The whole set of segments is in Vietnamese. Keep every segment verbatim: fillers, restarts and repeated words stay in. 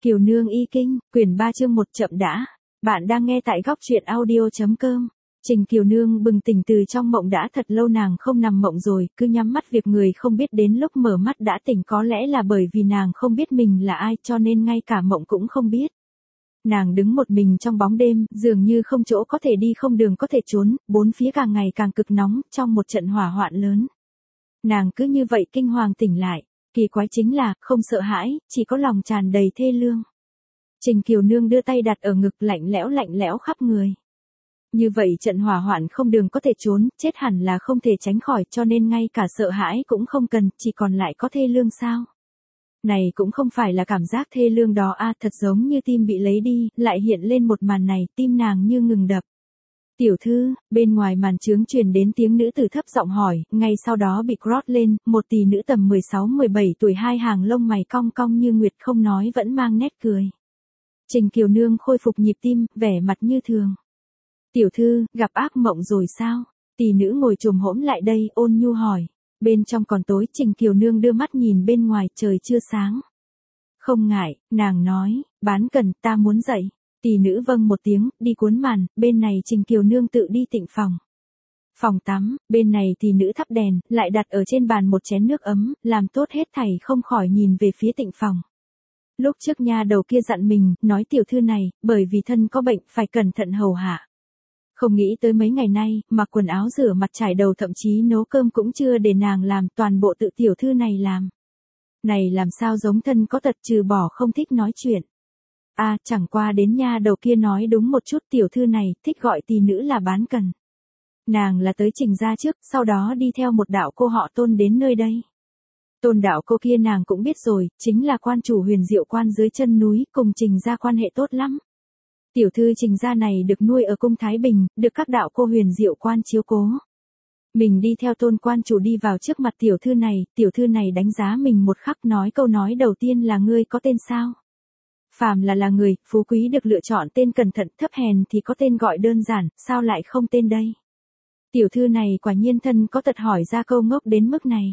Kiều Nương y kinh, quyển ba chương một chậm đã. Bạn đang nghe tại góc truyện audio.com. Trình Kiều Nương bừng tỉnh từ trong mộng đã thật lâu nàng không nằm mộng rồi, cứ nhắm mắt việc người không biết đến lúc mở mắt đã tỉnh, có lẽ là bởi vì nàng không biết mình là ai cho nên ngay cả mộng cũng không biết. Nàng đứng một mình trong bóng đêm, dường như không chỗ có thể đi không đường có thể trốn, bốn phía càng ngày càng cực nóng trong một trận hỏa hoạn lớn. Nàng cứ như vậy kinh hoàng tỉnh lại. Kỳ quái chính là, không sợ hãi, chỉ có lòng tràn đầy thê lương. Trình Kiều Nương đưa tay đặt ở ngực, lạnh lẽo lạnh lẽo khắp người. Như vậy trận hỏa hoạn không đường có thể trốn, chết hẳn là không thể tránh khỏi, cho nên ngay cả sợ hãi cũng không cần, chỉ còn lại có thê lương sao. Này cũng không phải là cảm giác thê lương đó a, à, thật giống như tim bị lấy đi, lại hiện lên một màn này, tim nàng như ngừng đập. Tiểu thư, bên ngoài màn trướng truyền đến tiếng nữ tử thấp giọng hỏi, ngay sau đó bị crot lên, một tỷ nữ tầm mười sáu mười bảy tuổi, hai hàng lông mày cong cong như nguyệt, không nói vẫn mang nét cười. Trình Kiều Nương khôi phục nhịp tim, vẻ mặt như thường. Tiểu thư, gặp ác mộng rồi sao? Tỷ nữ ngồi chồm hổm lại đây, ôn nhu hỏi. Bên trong còn tối, Trình Kiều Nương đưa mắt nhìn bên ngoài, trời chưa sáng. Không ngại, nàng nói, bán cần, ta muốn dậy. Tỷ nữ vâng một tiếng, đi cuốn màn, bên này Trình Kiều Nương tự đi tịnh phòng. Phòng tắm, bên này tỷ nữ thắp đèn, lại đặt ở trên bàn một chén nước ấm, làm tốt hết thảy không khỏi nhìn về phía tịnh phòng. Lúc trước nha đầu kia dặn mình, nói tiểu thư này, bởi vì thân có bệnh, phải cẩn thận hầu hạ. Không nghĩ tới mấy ngày nay, mặc quần áo rửa mặt trải đầu thậm chí nấu cơm cũng chưa để nàng làm, toàn bộ tự tiểu thư này làm. Này làm sao giống thân có tật, trừ bỏ không thích nói chuyện. A, à, chẳng qua đến nha đầu kia nói đúng một chút, tiểu thư này thích gọi tỷ nữ là bán cần. Nàng là tới Trình gia trước, sau đó đi theo một đạo cô họ Tôn đến nơi đây. Tôn đạo cô kia nàng cũng biết rồi, chính là quan chủ Huyền Diệu quan dưới chân núi, cùng Trình gia quan hệ tốt lắm. Tiểu thư Trình gia này được nuôi ở cung Thái Bình, được các đạo cô Huyền Diệu quan chiếu cố. Mình đi theo Tôn quan chủ đi vào trước mặt tiểu thư này, tiểu thư này đánh giá mình một khắc, nói câu nói đầu tiên là ngươi có tên sao? Phàm là là người, phú quý được lựa chọn tên cẩn thận, thấp hèn thì có tên gọi đơn giản, sao lại không tên đây? Tiểu thư này quả nhiên thân có tật, hỏi ra câu ngốc đến mức này.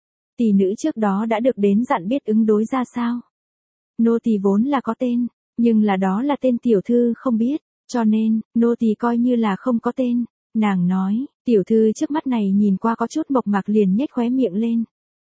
Tỷ nữ trước đó đã được đến dặn biết ứng đối ra sao. Nô tỳ vốn là có tên, nhưng là đó là tên tiểu thư không biết, cho nên, nô tỳ coi như là không có tên. Nàng nói, tiểu thư trước mắt này nhìn qua có chút mộc mạc liền nhếch khóe miệng lên.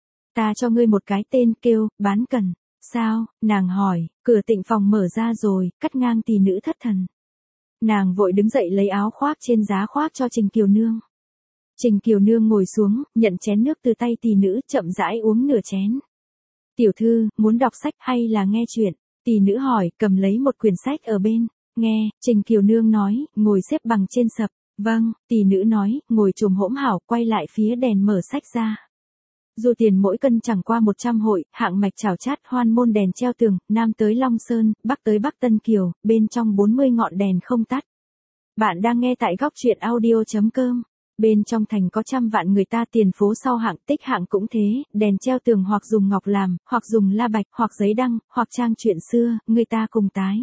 Ta cho ngươi một cái tên, kêu, bán cần. Sao, nàng hỏi, cửa tịnh phòng mở ra rồi, cắt ngang tỷ nữ thất thần. Nàng vội đứng dậy lấy áo khoác trên giá khoác cho Trình Kiều Nương. Trình Kiều Nương ngồi xuống, nhận chén nước từ tay tỷ nữ, chậm rãi uống nửa chén. Tiểu thư, muốn đọc sách hay là nghe chuyện? Tỷ nữ hỏi, cầm lấy một quyển sách ở bên. Nghe, Trình Kiều Nương nói, ngồi xếp bằng trên sập. Vâng, tỷ nữ nói, ngồi chồm hổm hảo, quay lại phía đèn mở sách ra. Dù tiền mỗi cân chẳng qua một trăm hội, hạng mạch chảo chát, hoan môn đèn treo tường, nam tới Long Sơn, bắc tới Bắc Tân Kiều, bên trong bốn mươi ngọn đèn không tắt. Bạn đang nghe tại góc truyện audio.com. Bên trong thành có trăm vạn người ta, tiền phố sau hạng, tích hạng cũng thế, đèn treo tường hoặc dùng ngọc làm, hoặc dùng la bạch, hoặc giấy đăng, hoặc trang chuyện xưa, người ta cùng tái.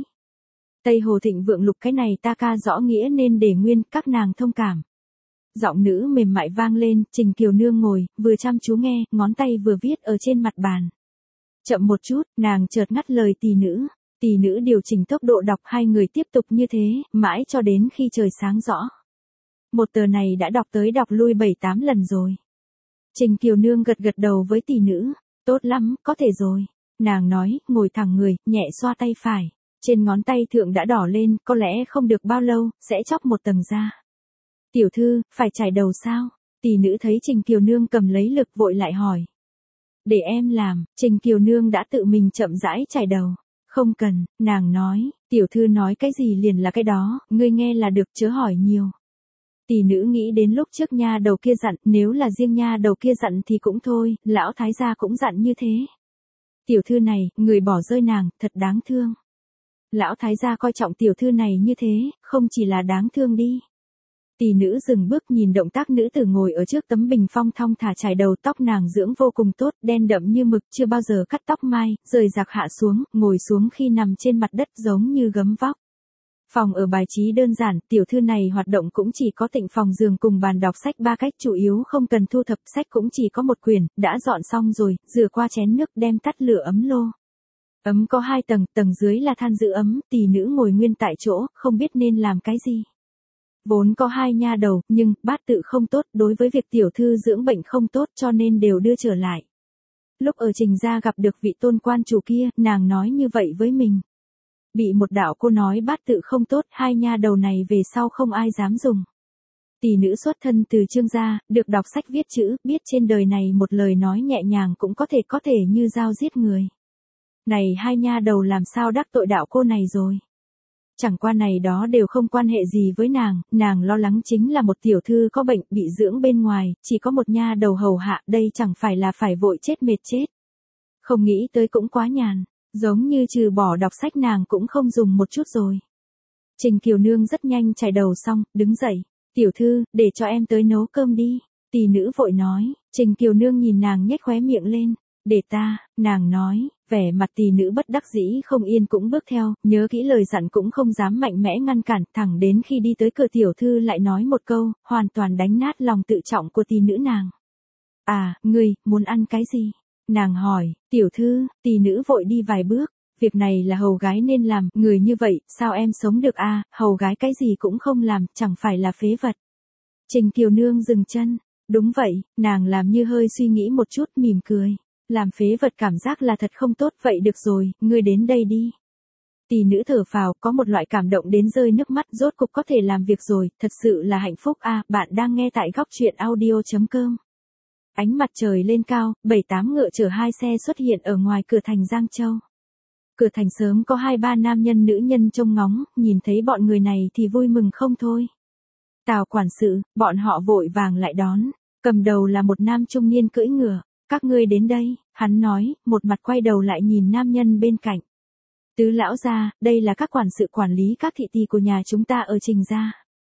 Tây Hồ thịnh vượng lục, cái này ta ca rõ nghĩa nên để nguyên, các nàng thông cảm. Giọng nữ mềm mại vang lên, Trình Kiều Nương ngồi, vừa chăm chú nghe, ngón tay vừa viết ở trên mặt bàn. Chậm một chút, nàng chợt ngắt lời tỷ nữ. Tỷ nữ điều chỉnh tốc độ đọc, hai người tiếp tục như thế, mãi cho đến khi trời sáng rõ. Một tờ này đã đọc tới đọc lui bảy tám lần rồi. Trình Kiều Nương gật gật đầu với tỷ nữ. Tốt lắm, có thể rồi. Nàng nói, ngồi thẳng người, nhẹ xoa tay phải. Trên ngón tay thượng đã đỏ lên, có lẽ không được bao lâu, sẽ chóc một tầng da. Tiểu thư, phải chải đầu sao? Tỷ nữ thấy Trình Kiều Nương cầm lấy lực vội lại hỏi. Để em làm, Trình Kiều Nương đã tự mình chậm rãi chải đầu. Không cần, nàng nói, tiểu thư nói cái gì liền là cái đó, ngươi nghe là được, chớ hỏi nhiều. Tỷ nữ nghĩ đến lúc trước nha đầu kia dặn, nếu là riêng nha đầu kia dặn thì cũng thôi, lão thái gia cũng dặn như thế. Tiểu thư này, người bỏ rơi nàng, thật đáng thương. Lão thái gia coi trọng tiểu thư này như thế, không chỉ là đáng thương đi. Tỷ nữ dừng bước nhìn động tác nữ tử ngồi ở trước tấm bình phong thong thả chải đầu, tóc nàng dưỡng vô cùng tốt, đen đậm như mực, chưa bao giờ cắt tóc mai, rời rạc hạ xuống, ngồi xuống khi nằm trên mặt đất giống như gấm vóc. Phòng ở bài trí đơn giản, tiểu thư này hoạt động cũng chỉ có tịnh phòng giường cùng bàn đọc sách ba cách chủ yếu, không cần thu thập, sách cũng chỉ có một quyển, đã dọn xong rồi, rửa qua chén nước, đem tắt lửa ấm lô. Ấm có hai tầng, tầng dưới là than giữ ấm, tỷ nữ ngồi nguyên tại chỗ, không biết nên làm cái gì. Vốn có hai nha đầu, nhưng bát tự không tốt, đối với việc tiểu thư dưỡng bệnh không tốt cho nên đều đưa trở lại. Lúc ở Trình gia gặp được vị tôn quan chủ kia, nàng nói như vậy với mình. Bị một đạo cô nói bát tự không tốt, hai nha đầu này về sau không ai dám dùng. Tỷ nữ xuất thân từ Trương gia, được đọc sách viết chữ, biết trên đời này một lời nói nhẹ nhàng cũng có thể có thể như dao giết người. Này hai nha đầu làm sao đắc tội đạo cô này rồi. Chẳng qua này đó đều không quan hệ gì với nàng, nàng lo lắng chính là một tiểu thư có bệnh bị dưỡng bên ngoài, chỉ có một nha đầu hầu hạ, đây chẳng phải là phải vội chết mệt chết. Không nghĩ tới cũng quá nhàn, giống như trừ bỏ đọc sách nàng cũng không dùng một chút rồi. Trình Kiều Nương rất nhanh chải đầu xong, đứng dậy, tiểu thư, để cho em tới nấu cơm đi, tỷ nữ vội nói. Trình Kiều Nương nhìn nàng nhếch khóe miệng lên, để ta, nàng nói, vẻ mặt tỷ nữ bất đắc dĩ không yên cũng bước theo, nhớ kỹ lời dặn cũng không dám mạnh mẽ ngăn cản, thẳng đến khi đi tới cửa tiểu thư lại nói một câu, hoàn toàn đánh nát lòng tự trọng của tỷ nữ nàng. À, ngươi, muốn ăn cái gì? Nàng hỏi, tiểu thư, tỷ nữ vội đi vài bước, việc này là hầu gái nên làm, người như vậy, sao em sống được à, hầu gái cái gì cũng không làm, chẳng phải là phế vật. Trình Kiều Nương dừng chân, đúng vậy, nàng làm như hơi suy nghĩ một chút mỉm cười. Làm phế vật cảm giác là thật không tốt, vậy được rồi, ngươi đến đây đi. Tỷ nữ thở phào, có một loại cảm động đến rơi nước mắt, rốt cục có thể làm việc rồi, thật sự là hạnh phúc a. À, bạn đang nghe tại góc truyện audio chấm com. Ánh mặt trời lên cao, bảy tám ngựa chở hai xe xuất hiện ở ngoài cửa thành Giang Châu. Cửa thành sớm có hai ba nam nhân nữ nhân trông ngóng, nhìn thấy bọn người này thì vui mừng không thôi. Tào quản sự, bọn họ vội vàng lại đón, cầm đầu là một nam trung niên cưỡi ngựa. Các ngươi đến đây, hắn nói, một mặt quay đầu lại nhìn nam nhân bên cạnh. Tứ lão gia, đây là các quản sự quản lý các thị tỷ của nhà chúng ta ở Trình gia.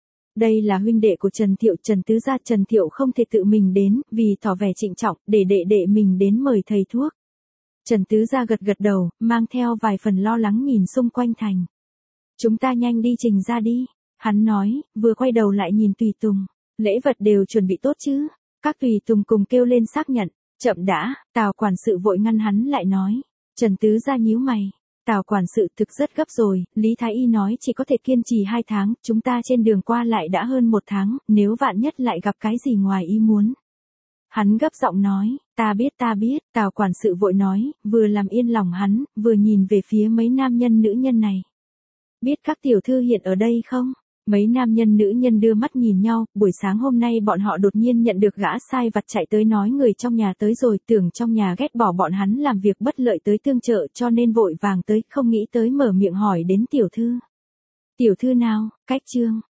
Đây là huynh đệ của Trần Thiệu, Trần Tứ gia. Trần Thiệu không thể tự mình đến, vì tỏ vẻ trịnh trọng, để đệ đệ mình đến mời thầy thuốc. Trần Tứ gia gật gật đầu, mang theo vài phần lo lắng nhìn xung quanh thành. Chúng ta nhanh đi Trình gia đi, hắn nói, vừa quay đầu lại nhìn tùy tùng, lễ vật đều chuẩn bị tốt chứ. Các tùy tùng cùng kêu lên xác nhận. Chậm đã, Tào quản sự vội ngăn hắn lại nói. Trần Tứ gia nhíu mày. Tào quản sự thực rất gấp rồi, Lý Thái Y nói chỉ có thể kiên trì hai tháng, chúng ta trên đường qua lại đã hơn một tháng, nếu vạn nhất lại gặp cái gì ngoài ý muốn. Hắn gấp giọng nói, ta biết ta biết, Tào quản sự vội nói, vừa làm yên lòng hắn, vừa nhìn về phía mấy nam nhân nữ nhân này. Biết các tiểu thư hiện ở đây không? Mấy nam nhân nữ nhân đưa mắt nhìn nhau, buổi sáng hôm nay bọn họ đột nhiên nhận được gã sai vặt chạy tới nói người trong nhà tới rồi, tưởng trong nhà ghét bỏ bọn hắn làm việc bất lợi tới tương trợ cho nên vội vàng tới, không nghĩ tới mở miệng hỏi đến tiểu thư. Tiểu thư nào, cách trương,